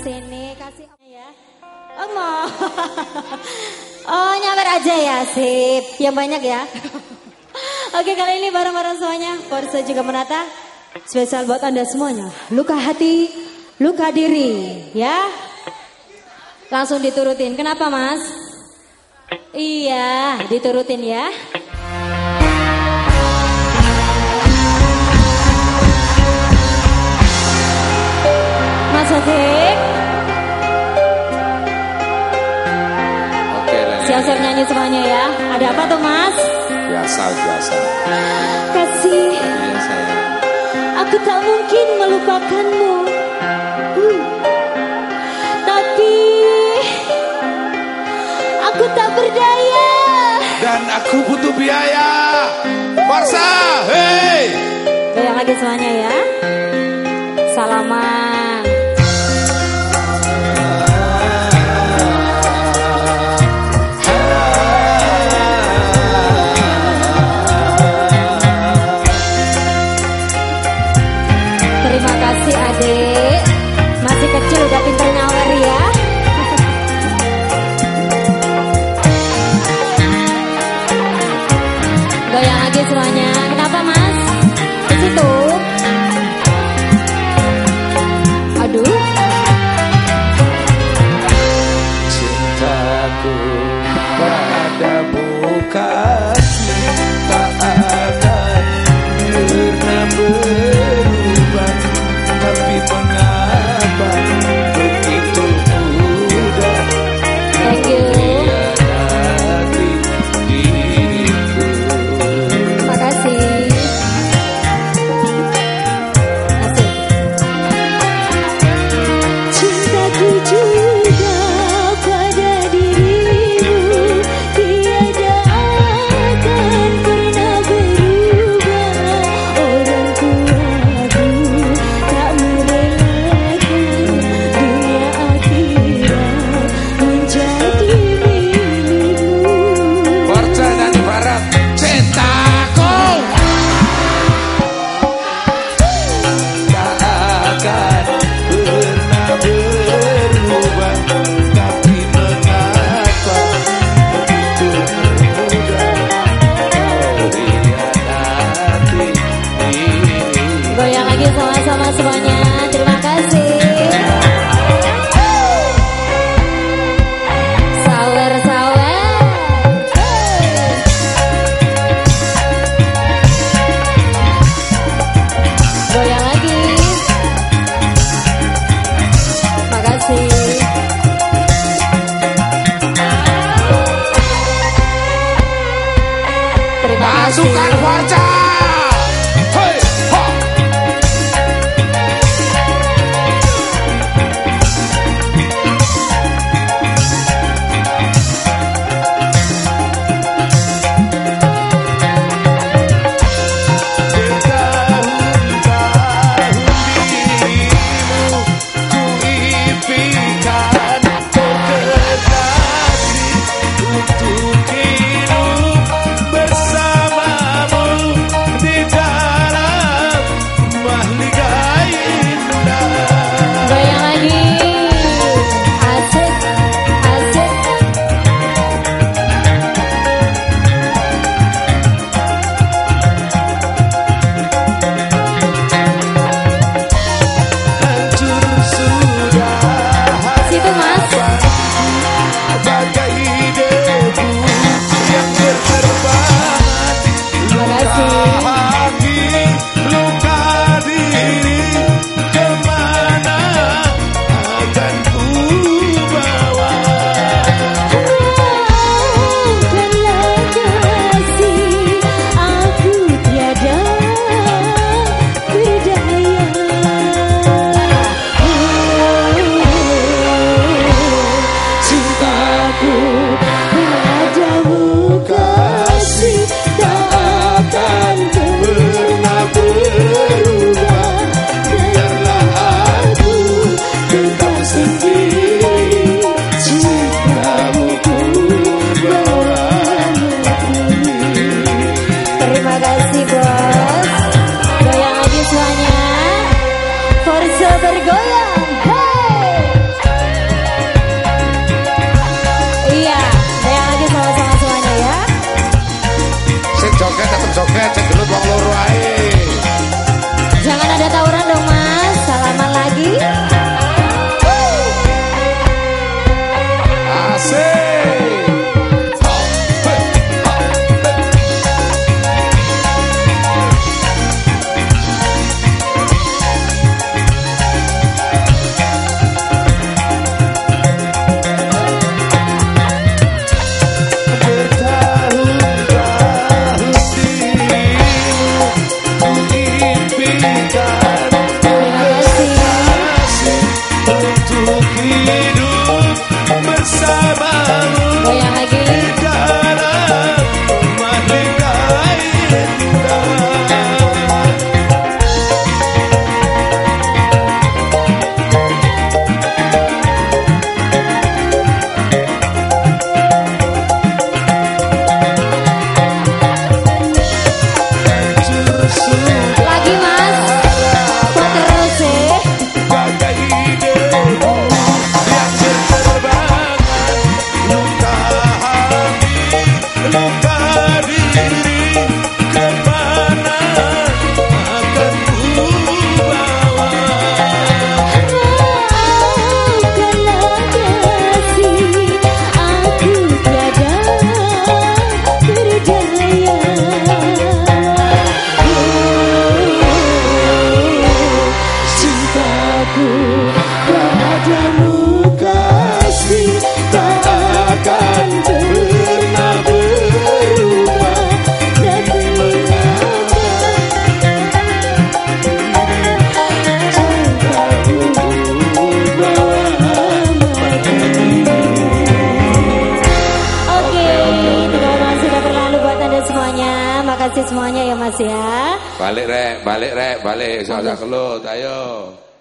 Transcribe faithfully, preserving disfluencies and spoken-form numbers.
sini, kasih ya. Oh mau. Oh nyawer aja ya, sip. Yang banyak ya. Oke kali ini bareng-bareng semuanya. Forza juga menata. Spesial buat Anda semuanya. Luka hati, luka diri, ya. Langsung diturutin. Kenapa mas? Iya, diturutin ya. Mas Sodik. Oke, siap-siap nyanyi semuanya ya. Ada apa tuh mas? Biasa, biasa. Kasih. Iya sayang. Aku tak mungkin melupakanmu. Hmm. Tapi aku tak berdaya. Dan aku butuh biaya. Forza, hei. Goyang lagi semuanya ya. Salaman. Terima kasih adik. Masih kecil udah pinter nyawer ya. Goyang lagi semuanya. Kenapa mas? Di situ. Aduh. Cintaku padamu kasih tak akan pernah berubah. Tapi mengapa begitu mudah mengkhianati diriku. Terima kasih. Asik. Cintaku juga pada dirimu tiada akan pernah berubah. Orang tuaku tak merelakan dunia akhirat menjadi milikmu. Forza dan Barat, cintaku tak akan pernah berubah. Tapi mengapa begitu mudah mengkhianati diriku. Goyang lagi sama-sama semuanya. Terima kasih. Sawer-sawer. Goyang lagi. Terima kasih. Terima kasih. Pasukan Forza. Hei, ha. Bertahun-tahun dirimu ku impikan terkekasih untuk hidup bersamamu di dalam mahliga indah. Goyang lagi. Asik. Asik. Hancur sudah Situ mas. bagai debu yang berterbangan. Terima kasih. Hati luka diri kemana akan ku bawa. Maafkanlah kasih, aku tiada berdaya. Cintaku padamu kasih tak akan Pernah berubah, biarlah aku tetap sendiri. Cintamu ku bawa negeri. Terima kasih bos. Goyang lagi semuanya. Forza bergoyang. Hey. Untuk hidup bersamamu. Goyang lagi. Dalam mahligai lagi mas, buat terus sih. bagai debu yang berterbangan, luka hati, luka diri, kemana akan ku bawa? Maafkanlah kasih, aku tiada berdaya. Cintaku padamu kasih tak akan pernah berubah. Tapi mengapa Cintaku bawa mati. Oke, tiga orang sudah berlalu buat anda semuanya. Makasih semuanya ya mas ya. Balik rek, balik rek, balik. Soal kelut, ayo.